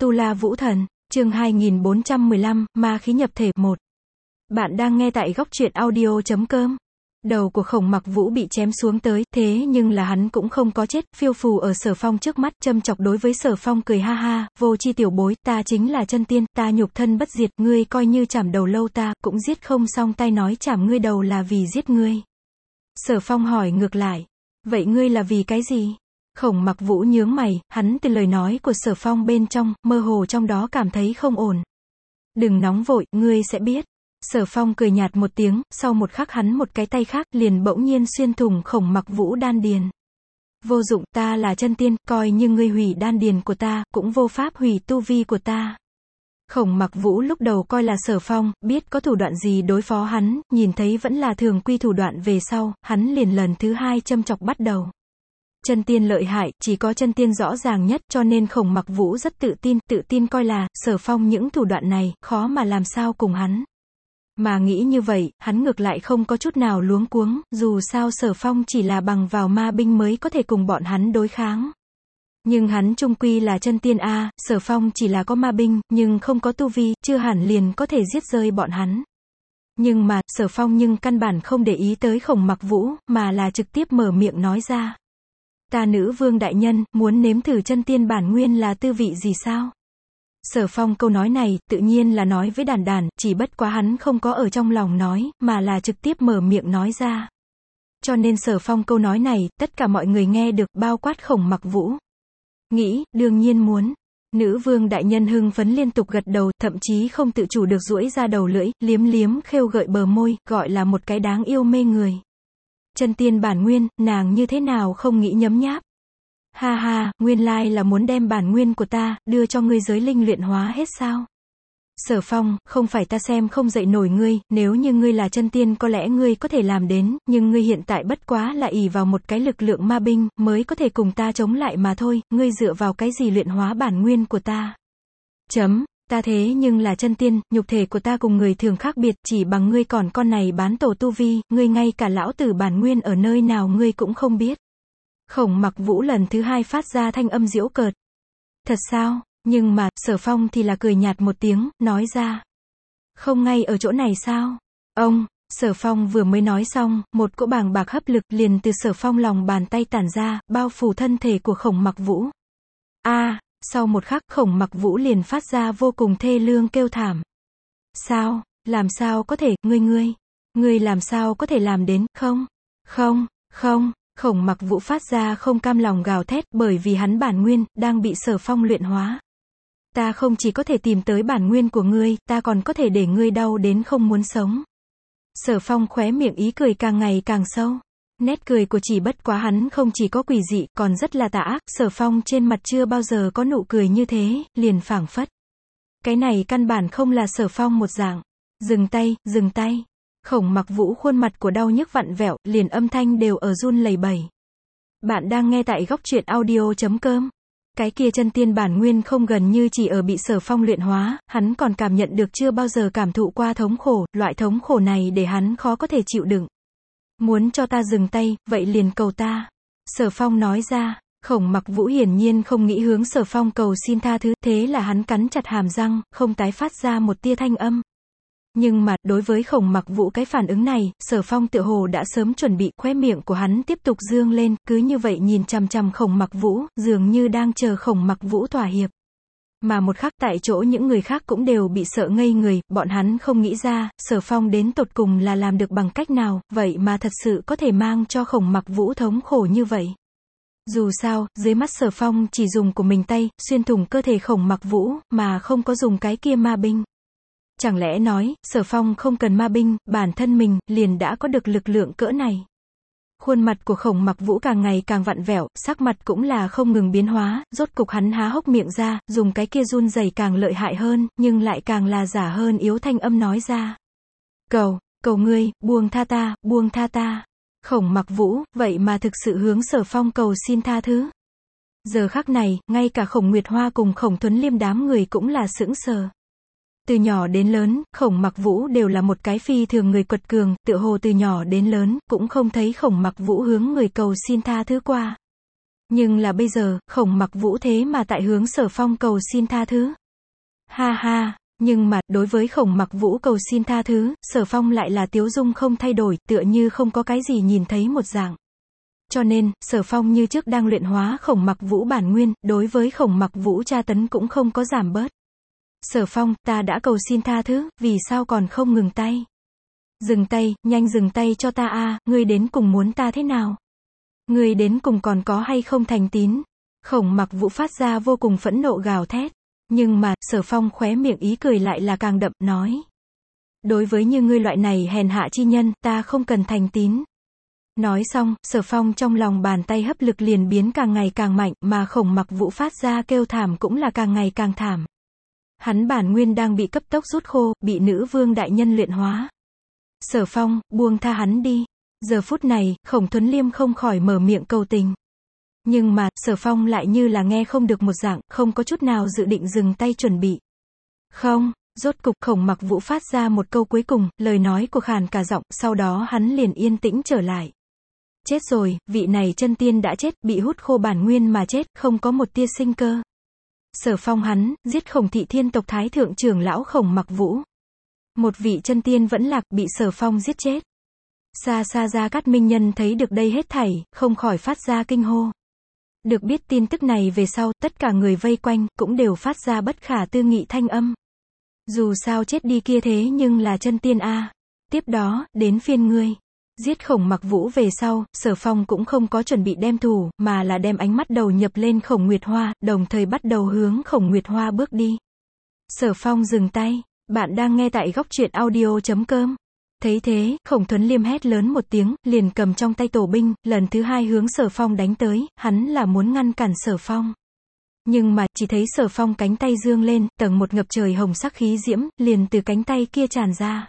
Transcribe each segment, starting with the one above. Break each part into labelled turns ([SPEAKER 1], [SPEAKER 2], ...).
[SPEAKER 1] Tu La Vũ Thần, chương 2415, Ma khí nhập thể 1. Bạn đang nghe tại góc truyện audio.com. Đầu của Khổng Mặc Vũ bị chém xuống tới, thế nhưng là hắn cũng không có chết, phiêu phù ở Sở Phong trước mắt, châm chọc đối với Sở Phong cười ha ha, vô chi tiểu bối, ta chính là chân tiên, ta nhục thân bất diệt, ngươi coi như chảm đầu lâu ta, cũng giết không xong tay nói chảm ngươi đầu là vì giết ngươi. Sở Phong hỏi ngược lại, vậy ngươi là vì cái gì? Khổng Mặc Vũ nhướng mày, hắn từ lời nói của Sở Phong bên trong, mơ hồ trong đó cảm thấy không ổn. Đừng nóng vội, ngươi sẽ biết. Sở Phong cười nhạt một tiếng, sau một khắc hắn một cái tay khác liền bỗng nhiên xuyên thủng Khổng Mặc Vũ đan điền. Vô dụng, ta là chân tiên, coi như ngươi hủy đan điền của ta, cũng vô pháp hủy tu vi của ta. Khổng Mặc Vũ lúc đầu coi là Sở Phong, biết có thủ đoạn gì đối phó hắn, nhìn thấy vẫn là thường quy thủ đoạn về sau, hắn liền lần thứ hai châm chọc bắt đầu. Chân tiên lợi hại, chỉ có chân tiên rõ ràng nhất, cho nên Khổng Mặc Vũ rất tự tin coi là, Sở Phong những thủ đoạn này, khó mà làm sao cùng hắn. Mà nghĩ như vậy, hắn ngược lại không có chút nào luống cuống, dù sao Sở Phong chỉ là bằng vào ma binh mới có thể cùng bọn hắn đối kháng. Nhưng hắn chung quy là chân tiên a, Sở Phong chỉ là có ma binh, nhưng không có tu vi, chưa hẳn liền có thể giết rơi bọn hắn. Nhưng mà, Sở Phong nhưng căn bản không để ý tới Khổng Mặc Vũ, mà là trực tiếp mở miệng nói ra. Ta nữ vương đại nhân, muốn nếm thử chân tiên bản nguyên là tư vị gì sao? Sở Phong câu nói này, tự nhiên là nói với Đàn Đàn, chỉ bất quá hắn không có ở trong lòng nói, mà là trực tiếp mở miệng nói ra. Cho nên Sở Phong câu nói này, tất cả mọi người nghe được, bao quát Khổng Mặc Vũ. Nghĩ, đương nhiên muốn. Nữ vương đại nhân hưng phấn liên tục gật đầu, thậm chí không tự chủ được duỗi ra đầu lưỡi, liếm khêu gợi bờ môi, gọi là một cái đáng yêu mê người. Chân tiên bản nguyên, nàng như thế nào không nghĩ nhấm nháp. Ha ha, nguyên lai là muốn đem bản nguyên của ta, đưa cho ngươi giới linh luyện hóa hết sao? Sở Phong, không phải ta xem không dậy nổi ngươi, nếu như ngươi là chân tiên có lẽ ngươi có thể làm đến, nhưng ngươi hiện tại bất quá là ỷ vào một cái lực lượng ma binh, mới có thể cùng ta chống lại mà thôi, ngươi dựa vào cái gì luyện hóa bản nguyên của ta? Ta thế nhưng là chân tiên, nhục thể của ta cùng người thường khác biệt, chỉ bằng ngươi còn con này bán tổ tu vi, ngươi ngay cả lão tử bản nguyên ở nơi nào ngươi cũng không biết. Khổng Mặc Vũ lần thứ hai phát ra thanh âm giễu cợt. Thật sao? Nhưng mà, Sở Phong thì là cười nhạt một tiếng, nói ra. Không ngay ở chỗ này sao? Ông, Sở Phong vừa mới nói xong, một cỗ bàng bạc hấp lực liền từ Sở Phong lòng bàn tay tản ra, bao phủ thân thể của Khổng Mặc Vũ. Sau một khắc Khổng Mặc Vũ liền phát ra vô cùng thê lương kêu thảm. Sao? Làm sao có thể, ngươi làm sao có thể làm đến, không. Khổng Mặc Vũ phát ra không cam lòng gào thét, bởi vì hắn bản nguyên, đang bị Sở Phong luyện hóa. Ta không chỉ có thể tìm tới bản nguyên của ngươi, ta còn có thể để ngươi đau đến không muốn sống. Sở Phong khóe miệng ý cười càng ngày càng sâu. Nét cười của chỉ bất quá hắn không chỉ có quỷ dị, còn rất là tà ác, Sở Phong trên mặt chưa bao giờ có nụ cười như thế, liền phảng phất. Cái này căn bản không là Sở Phong một dạng. Dừng tay. Khổng Mặc Vũ khuôn mặt của đau nhức vặn vẹo, liền âm thanh đều ở run lẩy bẩy. Bạn đang nghe tại góc truyện audio.com. Cái kia chân tiên bản nguyên không gần như chỉ ở bị Sở Phong luyện hóa, hắn còn cảm nhận được chưa bao giờ cảm thụ qua thống khổ, loại thống khổ này để hắn khó có thể chịu đựng. Muốn cho ta dừng tay, vậy liền cầu ta. Sở Phong nói ra. Khổng Mặc Vũ hiển nhiên không nghĩ hướng Sở Phong cầu xin tha thứ, thế là hắn cắn chặt hàm răng, không tái phát ra một tia thanh âm. Nhưng mà, đối với Khổng Mặc Vũ cái phản ứng này, Sở Phong tựa hồ đã sớm chuẩn bị, khóe miệng của hắn tiếp tục dương lên, cứ như vậy nhìn chằm chằm Khổng Mặc Vũ, dường như đang chờ Khổng Mặc Vũ thỏa hiệp. Mà một khắc tại chỗ những người khác cũng đều bị sợ ngây người, bọn hắn không nghĩ ra, Sở Phong đến tột cùng là làm được bằng cách nào, vậy mà thật sự có thể mang cho Khổng Mặc Vũ thống khổ như vậy. Dù sao, dưới mắt Sở Phong chỉ dùng của mình tay, xuyên thủng cơ thể Khổng Mặc Vũ, mà không có dùng cái kia ma binh. Chẳng lẽ nói, Sở Phong không cần ma binh, bản thân mình, liền đã có được lực lượng cỡ này. Khuôn mặt của Khổng Mặc Vũ càng ngày càng vặn vẹo, sắc mặt cũng là không ngừng biến hóa, rốt cục hắn há hốc miệng ra, dùng cái kia run rẩy càng lợi hại hơn, nhưng lại càng là giả hơn yếu thanh âm nói ra. Cầu ngươi, buông tha ta. Khổng Mặc Vũ, vậy mà thực sự hướng Sở Phong cầu xin tha thứ. Giờ khắc này, ngay cả Khổng Nguyệt Hoa cùng Khổng Thuấn Liêm đám người cũng là sững sờ. Từ nhỏ đến lớn, Khổng Mặc Vũ đều là một cái phi thường người quật cường, tựa hồ từ nhỏ đến lớn, cũng không thấy Khổng Mặc Vũ hướng người cầu xin tha thứ qua. Nhưng là bây giờ, Khổng Mặc Vũ thế mà tại hướng Sở Phong cầu xin tha thứ. Ha ha, nhưng mà, đối với Khổng Mặc Vũ cầu xin tha thứ, Sở Phong lại là tiếu dung không thay đổi, tựa như không có cái gì nhìn thấy một dạng. Cho nên, Sở Phong như trước đang luyện hóa Khổng Mặc Vũ bản nguyên, đối với Khổng Mặc Vũ tra tấn cũng không có giảm bớt. Sở Phong, ta đã cầu xin tha thứ, vì sao còn không ngừng tay? Dừng tay, nhanh dừng tay cho ta a, ngươi đến cùng muốn ta thế nào? Ngươi đến cùng còn có hay không thành tín? Khổng Mặc Vũ phát ra vô cùng phẫn nộ gào thét. Nhưng mà, Sở Phong khóe miệng ý cười lại là càng đậm, nói. Đối với như ngươi loại này hèn hạ chi nhân, ta không cần thành tín. Nói xong, Sở Phong trong lòng bàn tay hấp lực liền biến càng ngày càng mạnh, mà Khổng Mặc Vũ phát ra kêu thảm cũng là càng ngày càng thảm. Hắn bản nguyên đang bị cấp tốc rút khô, bị nữ vương đại nhân luyện hóa. Sở Phong, buông tha hắn đi. Giờ phút này, Khổng Thuấn Liêm không khỏi mở miệng cầu tình. Nhưng mà, Sở Phong lại như là nghe không được một dạng, không có chút nào dự định dừng tay chuẩn bị. Không, rốt cục Khổng Mặc Vũ phát ra một câu cuối cùng, lời nói của khàn cả giọng, sau đó hắn liền yên tĩnh trở lại. Chết rồi, vị này chân tiên đã chết, bị hút khô bản nguyên mà chết, không có một tia sinh cơ. Sở Phong hắn, giết Khổng Thị Thiên tộc thái thượng trưởng lão Khổng Mặc Vũ. Một vị chân tiên vẫn lạc, bị Sở Phong giết chết. Xa xa Gia Cát Minh Nhân thấy được đây hết thảy, không khỏi phát ra kinh hô. Được biết tin tức này về sau, tất cả người vây quanh, cũng đều phát ra bất khả tư nghị thanh âm. Dù sao chết đi kia thế nhưng là chân tiên a. Tiếp đó, đến phiên ngươi. Giết Khổng Mặc Vũ về sau, Sở Phong cũng không có chuẩn bị đem thù, mà là đem ánh mắt đầu nhập lên Khổng Nguyệt Hoa, đồng thời bắt đầu hướng Khổng Nguyệt Hoa bước đi. Sở Phong dừng tay. Bạn đang nghe tại góc truyện audio.com. Thấy thế, Khổng Thuấn Liêm hét lớn một tiếng, liền cầm trong tay tổ binh, lần thứ hai hướng Sở Phong đánh tới, hắn là muốn ngăn cản Sở Phong. Nhưng mà, chỉ thấy Sở Phong cánh tay dương lên, tầng một ngập trời hồng sắc khí diễm, liền từ cánh tay kia tràn ra.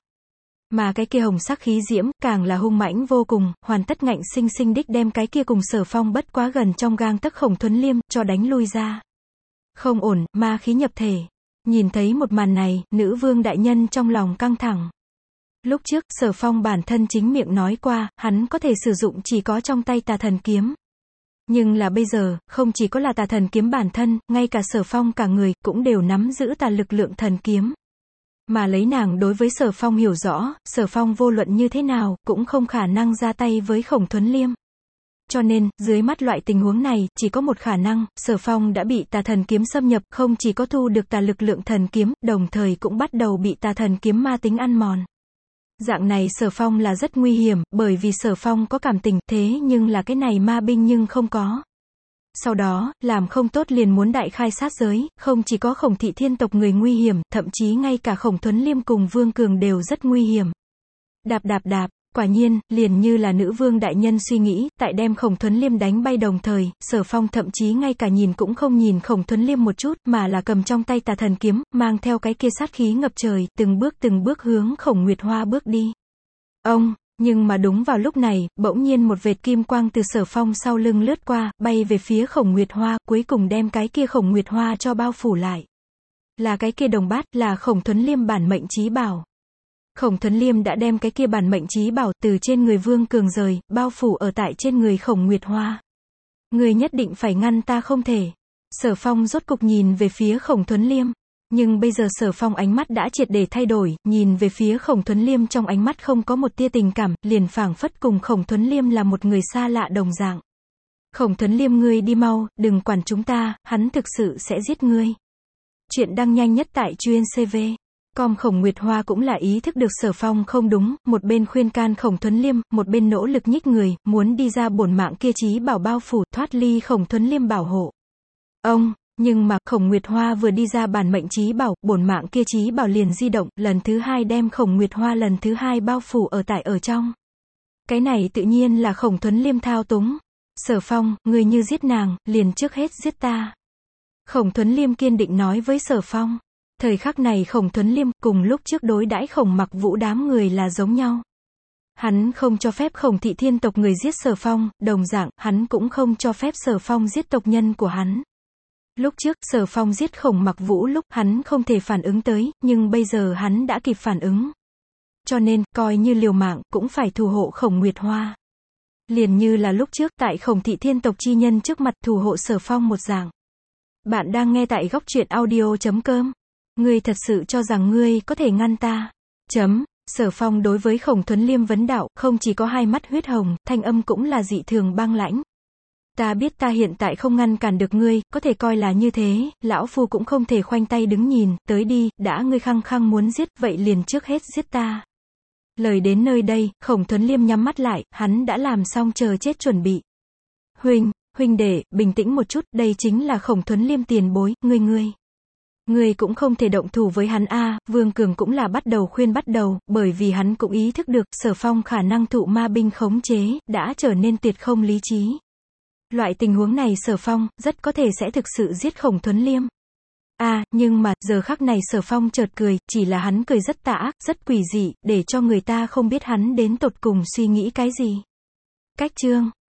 [SPEAKER 1] Mà cái kia hồng sắc khí diễm, càng là hung mãnh vô cùng, hoàn tất ngạnh sinh sinh đích đem cái kia cùng Sở Phong bất quá gần trong gang tấc Khổng Thuấn Liêm, cho đánh lui ra. Không ổn, ma khí nhập thể. Nhìn thấy một màn này, nữ vương đại nhân trong lòng căng thẳng. Lúc trước, Sở Phong bản thân chính miệng nói qua, hắn có thể sử dụng chỉ có trong tay Tà Thần Kiếm. Nhưng là bây giờ, không chỉ có là Tà Thần Kiếm bản thân, ngay cả Sở Phong cả người, cũng đều nắm giữ tà lực lượng thần kiếm. Mà lấy nàng đối với Sở Phong hiểu rõ, Sở Phong vô luận như thế nào, cũng không khả năng ra tay với Khổng Thuấn Liêm. Cho nên, dưới mắt loại tình huống này, chỉ có một khả năng, Sở Phong đã bị Tà Thần Kiếm xâm nhập, không chỉ có thu được tà lực lượng thần kiếm, đồng thời cũng bắt đầu bị Tà Thần Kiếm ma tính ăn mòn. Dạng này Sở Phong là rất nguy hiểm, bởi vì Sở Phong có cảm tình, thế nhưng là cái này ma binh nhưng không có. Sau đó, làm không tốt liền muốn đại khai sát giới, không chỉ có Khổng Thị Thiên tộc người nguy hiểm, thậm chí ngay cả Khổng Thuấn Liêm cùng Vương Cường đều rất nguy hiểm. Đạp đạp đạp, quả nhiên, liền như là nữ vương đại nhân suy nghĩ, tại đem Khổng Thuấn Liêm đánh bay đồng thời, Sở Phong thậm chí ngay cả nhìn cũng không nhìn Khổng Thuấn Liêm một chút, mà là cầm trong tay Tà Thần Kiếm, mang theo cái kia sát khí ngập trời, từng bước hướng Khổng Nguyệt Hoa bước đi. Ông, nhưng mà đúng vào lúc này, bỗng nhiên một vệt kim quang từ Sở Phong sau lưng lướt qua, bay về phía Khổng Nguyệt Hoa, cuối cùng đem cái kia Khổng Nguyệt Hoa cho bao phủ lại. Là cái kia đồng bát, là Khổng Thuấn Liêm bản mệnh chí bảo. Khổng Thuấn Liêm đã đem cái kia bản mệnh chí bảo từ trên người Vương Cường rời, bao phủ ở tại trên người Khổng Nguyệt Hoa. Người nhất định phải ngăn ta không thể. Sở Phong rốt cục nhìn về phía Khổng Thuấn Liêm. Nhưng bây giờ Sở Phong ánh mắt đã triệt để thay đổi, nhìn về phía Khổng Thuấn Liêm trong ánh mắt không có một tia tình cảm, liền phảng phất cùng Khổng Thuấn Liêm là một người xa lạ đồng dạng. Khổng Thuấn Liêm ngươi đi mau, đừng quản chúng ta, hắn thực sự sẽ giết ngươi. Chuyện đăng nhanh nhất tại Truyện CV. Khổng Nguyệt Hoa cũng là ý thức được Sở Phong không đúng, một bên khuyên can Khổng Thuấn Liêm, một bên nỗ lực nhích người, muốn đi ra bổn mạng kia chí bảo bao phủ, thoát ly Khổng Thuấn Liêm bảo hộ. Nhưng mà, Khổng Nguyệt Hoa vừa đi ra bản mệnh chí bảo, bổn mạng kia chí bảo liền di động, lần thứ hai đem Khổng Nguyệt Hoa lần thứ hai bao phủ ở trong. Cái này tự nhiên là Khổng Thuấn Liêm thao túng. Sở Phong, ngươi như giết nàng, liền trước hết giết ta. Khổng Thuấn Liêm kiên định nói với Sở Phong. Thời khắc này Khổng Thuấn Liêm, cùng lúc trước đối đãi Khổng Mặc Vũ đám người là giống nhau. Hắn không cho phép Khổng Thị Thiên tộc người giết Sở Phong, đồng dạng, hắn cũng không cho phép Sở Phong giết tộc nhân của hắn. Lúc trước, Sở Phong giết Khổng Mặc Vũ lúc hắn không thể phản ứng tới, nhưng bây giờ hắn đã kịp phản ứng. Cho nên, coi như liều mạng, cũng phải thủ hộ Khổng Nguyệt Hoa. Liền như là lúc trước, tại Khổng Thị thiên tộc chi nhân trước mặt thủ hộ Sở Phong một dạng. Bạn đang nghe tại góc truyện audio.com. Ngươi thật sự cho rằng ngươi có thể ngăn ta? Sở Phong đối với Khổng Thuấn Liêm vấn đạo, không chỉ có hai mắt huyết hồng, thanh âm cũng là dị thường băng lãnh. Ta biết ta hiện tại không ngăn cản được ngươi, có thể coi là như thế, lão phu cũng không thể khoanh tay đứng nhìn, tới đi, đã ngươi khăng khăng muốn giết, vậy liền trước hết giết ta. Lời đến nơi đây, Khổng Thuấn Liêm nhắm mắt lại, hắn đã làm xong chờ chết chuẩn bị. Huynh đệ, bình tĩnh một chút, đây chính là Khổng Thuấn Liêm tiền bối, ngươi cũng không thể động thủ với hắn a. Vương Cường cũng là bắt đầu, bởi vì hắn cũng ý thức được, Sở Phong khả năng thụ ma binh khống chế, đã trở nên tuyệt không lý trí. Loại tình huống này Sở Phong, rất có thể sẽ thực sự giết Khổng Thuấn Liêm. Nhưng mà, giờ khắc này Sở Phong chợt cười, chỉ là hắn cười rất tà ác, rất quỷ dị, để cho người ta không biết hắn đến tột cùng suy nghĩ cái gì. Cách chương